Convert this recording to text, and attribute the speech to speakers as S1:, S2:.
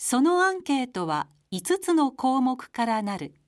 S1: そのアンケートは5つの項目からなる。